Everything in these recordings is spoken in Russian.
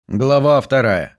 Глава 2.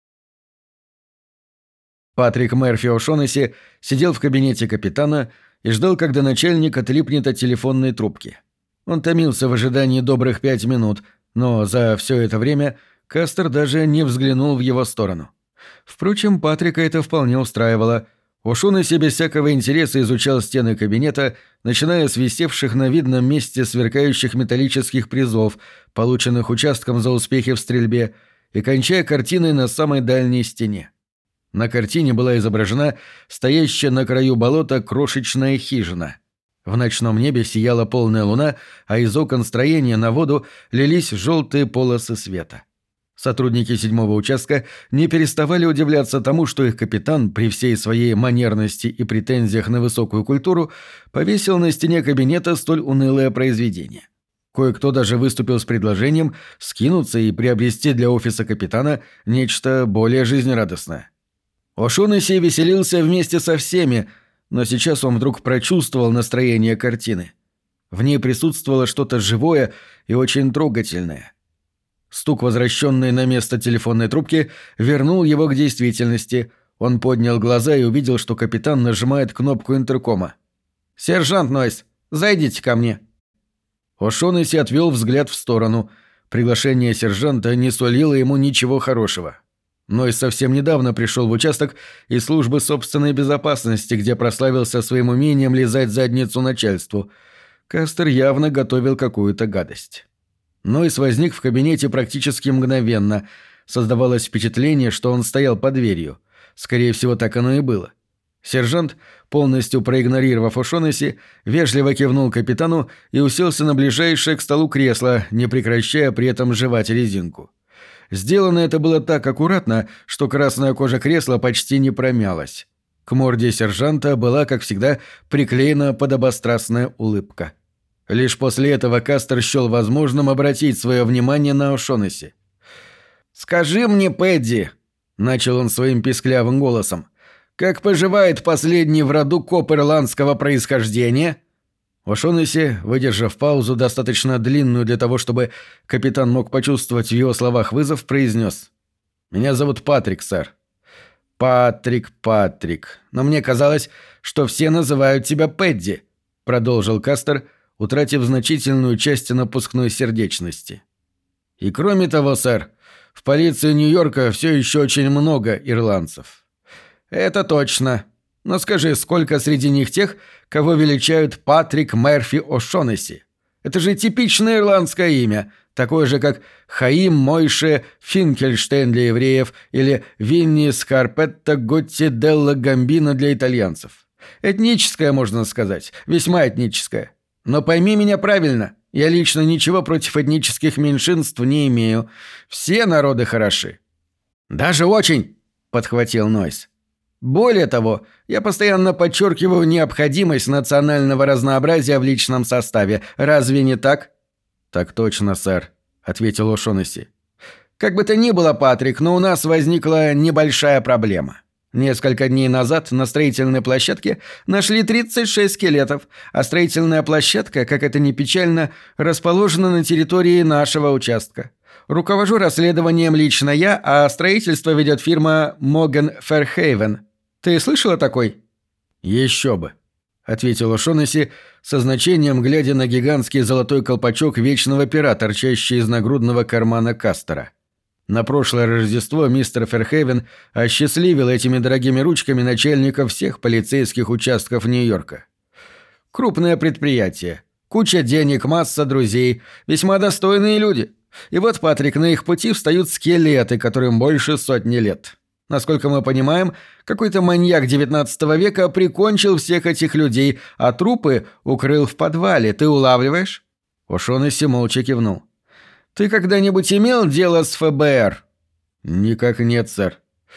Патрик Мерфи О'Шоннесси сидел в кабинете капитана и ждал, когда начальник отлипнет от телефонной трубки. Он томился в ожидании добрых 5 минут, но за все это время Кастер даже не взглянул в его сторону. Впрочем, Патрика это вполне устраивало. О'Шоннесси без всякого интереса изучал стены кабинета, начиная с висевших на видном месте сверкающих металлических призов, полученных участком за успехи в стрельбе, и кончая картиной на самой дальней стене. На картине была изображена стоящая на краю болота крошечная хижина. В ночном небе сияла полная луна, а из окон строения на воду лились желтые полосы света. Сотрудники 7-го участка не переставали удивляться тому, что их капитан, при всей своей манерности и претензиях на высокую культуру, повесил на стене кабинета столь унылое произведение. Кое-кто даже выступил с предложением скинуться и приобрести для офиса капитана нечто более жизнерадостное. О'Шоннесси веселился вместе со всеми, но сейчас он вдруг прочувствовал настроение картины. В ней присутствовало что-то живое и очень трогательное. Стук, возвращенный на место телефонной трубки, вернул его к действительности. Он поднял глаза и увидел, что капитан нажимает кнопку интеркома. «Сержант Нойс, зайдите ко мне». О'Шоннесси отвел взгляд в сторону. Приглашение сержанта не сулило ему ничего хорошего. Нойс совсем недавно пришел в участок из службы собственной безопасности, где прославился своим умением лизать задницу начальству. Кастер явно готовил какую-то гадость. Нойс возник в кабинете практически мгновенно. Создавалось впечатление, что он стоял под дверью. Скорее всего, так оно и было. Сержант, полностью проигнорировав О'Шоннесси, вежливо кивнул капитану и уселся на ближайшее к столу кресло, не прекращая при этом жевать резинку. Сделано это было так аккуратно, что красная кожа кресла почти не промялась. К морде сержанта была, как всегда, приклеена подобострастная улыбка. Лишь после этого Кастер счел возможным обратить свое внимание на О'Шоннесси. «Скажи мне, Пэдди», — начал он своим писклявым голосом, «как поживает последний в роду коп ирландского происхождения?» О'Шоннесси, выдержав паузу, достаточно длинную для того, чтобы капитан мог почувствовать в его словах вызов, произнес: «Меня зовут Патрик, сэр». «Патрик. Но мне казалось, что все называют тебя Пэдди», — продолжил Кастер, утратив значительную часть напускной сердечности. «И кроме того, сэр, в полиции Нью-Йорка все еще очень много ирландцев». «Это точно. Но скажи, сколько среди них тех, кого величают Патрик Мерфи О'Шоннесси? Это же типичное ирландское имя, такое же, как Хаим Мойше Финкельштейн для евреев или Винни Скарпетта Готти Делла Гамбино для итальянцев. Этническое, можно сказать, весьма этническое. Но пойми меня правильно, я лично ничего против этнических меньшинств не имею. Все народы хороши». «Даже очень», — подхватил Нойс. «Более того, я постоянно подчеркиваю необходимость национального разнообразия в личном составе. Разве не так?» «Так точно, сэр», — ответил О'Шоннесси. «Как бы то ни было, Патрик, но у нас возникла небольшая проблема. Несколько дней назад на строительной площадке нашли 36 скелетов, а строительная площадка, как это ни печально, расположена на территории нашего участка. Руковожу расследованием лично я, а строительство ведет фирма Моген Ферхейвен. Ты слышал о такой?» «Еще бы», — ответил О'Шоннесси со значением, глядя на гигантский золотой колпачок вечного пера, торчащий из нагрудного кармана Кастера. На прошлое Рождество мистер Ферхейвен осчастливил этими дорогими ручками начальников всех полицейских участков Нью-Йорка. Крупное предприятие, куча денег, масса друзей, весьма достойные люди. И вот, Патрик, на их пути встают скелеты, которым больше 100 лет. Насколько мы понимаем, какой-то маньяк XIX века прикончил всех этих людей, а трупы укрыл в подвале. Ты улавливаешь?» О'Шоннесси молча кивнул. «Ты когда-нибудь имел дело с ФБР?» «Никак нет, сэр».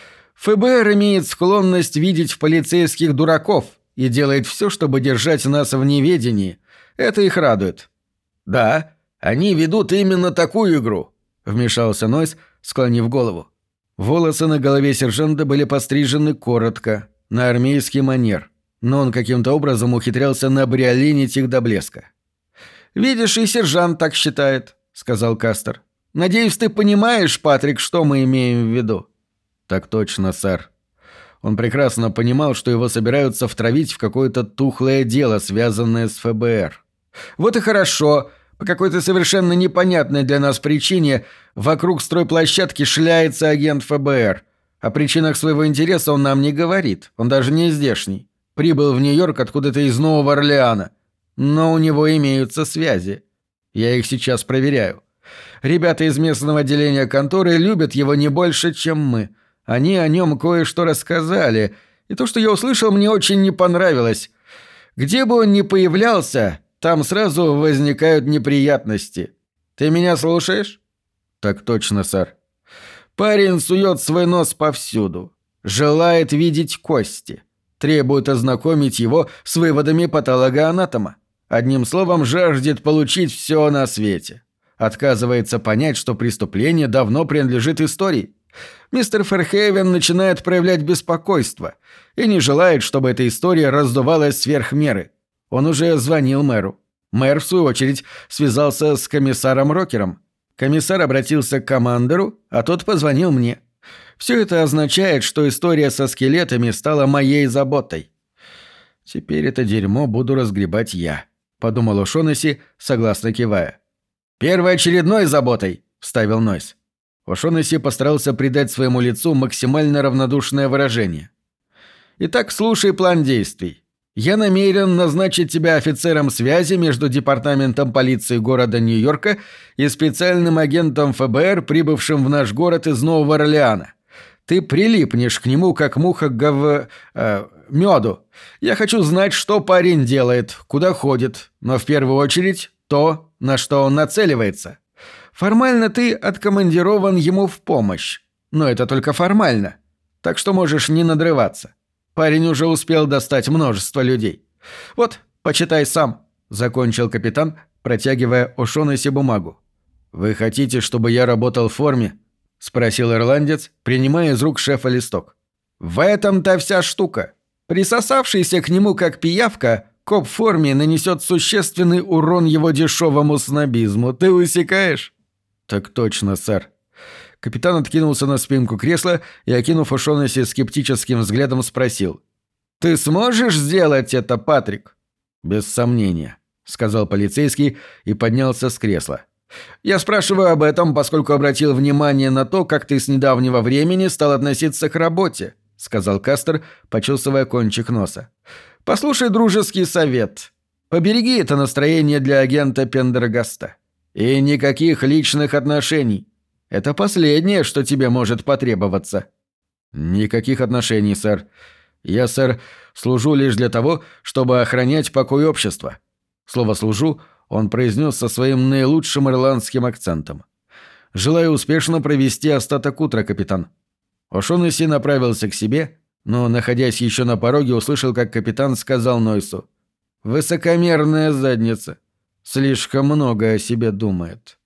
«ФБР имеет склонность видеть в полицейских дураков и делает все, чтобы держать нас в неведении. Это их радует». «Да, они ведут именно такую игру», — вмешался Нойс, склонив голову. Волосы на голове сержанта были пострижены коротко, на армейский манер, но он каким-то образом ухитрялся набриолинить их до блеска. «Видишь, и сержант так считает», — сказал Кастер. Надеюсь, ты понимаешь, Патрик, что мы имеем в виду?» «Так точно, сэр». Он прекрасно понимал, что его собираются втравить в какое-то тухлое дело, связанное с ФБР. «Вот и хорошо. По какой-то совершенно непонятной для нас причине вокруг стройплощадки шляется агент ФБР. О причинах своего интереса он нам не говорит. Он даже не здешний. Прибыл в Нью-Йорк откуда-то из Нового Орлеана. Но у него имеются связи. Я их сейчас проверяю. Ребята из местного отделения конторы любят его не больше, чем мы. Они о нем кое-что рассказали, и то, что я услышал, мне очень не понравилось. Где бы он ни появлялся, там сразу возникают неприятности. Ты меня слушаешь?» «Так точно, сэр». «Парень сует свой нос повсюду. Желает видеть кости. Требует ознакомить его с выводами патологоанатома. Одним словом, жаждет получить все на свете. Отказывается понять, что преступление давно принадлежит истории. Мистер Фэрхейвен начинает проявлять беспокойство и не желает, чтобы эта история раздувалась сверх меры. Он уже звонил мэру. Мэр, в свою очередь, связался с комиссаром Рокером. Комиссар обратился к командору, а тот позвонил мне. Все это означает, что история со скелетами стала моей заботой. «Теперь это дерьмо буду разгребать я», — подумал О'Шоннесси, согласно кивая. «Первоочередной заботой», — вставил Нойс. О'Шоннесси постарался придать своему лицу максимально равнодушное выражение. «Итак, слушай план действий. Я намерен назначить тебя офицером связи между департаментом полиции города Нью-Йорка и специальным агентом ФБР, прибывшим в наш город из Нового Орлеана. Ты прилипнешь к нему, как муха к меду. Я хочу знать, что парень делает, куда ходит, но в первую очередь то, на что он нацеливается. Формально ты откомандирован ему в помощь, но это только формально, так что можешь не надрываться. Парень уже успел достать множество людей. Вот, почитай сам», — закончил капитан, протягивая О'Шоннесси бумагу. «Вы хотите, чтобы я работал в форме?» — спросил ирландец, принимая из рук шефа листок. «В этом-то вся штука. Присосавшийся к нему как пиявка, коп в форме нанесет существенный урон его дешевому снобизму. Ты усекаешь?» «Так точно, сэр». Капитан откинулся на спинку кресла и, окинув О'Шоннесси скептическим взглядом, спросил. «Ты сможешь сделать это, Патрик?» «Без сомнения», — сказал полицейский и поднялся с кресла. «Я спрашиваю об этом, поскольку обратил внимание на то, как ты с недавнего времени стал относиться к работе», — сказал Кастер, почесывая кончик носа. «Послушай дружеский совет. Побереги это настроение для агента Пендергаста. И никаких личных отношений. Это последнее, что тебе может потребоваться». «Никаких отношений, сэр. Я, сэр, служу лишь для того, чтобы охранять покой общества». Слово «служу» он произнес со своим наилучшим ирландским акцентом. «Желаю успешно провести остаток утра, капитан». О'Шоннесси направился к себе, но, находясь еще на пороге, услышал, как капитан сказал Нойсу. «Высокомерная задница. Слишком много о себе думает».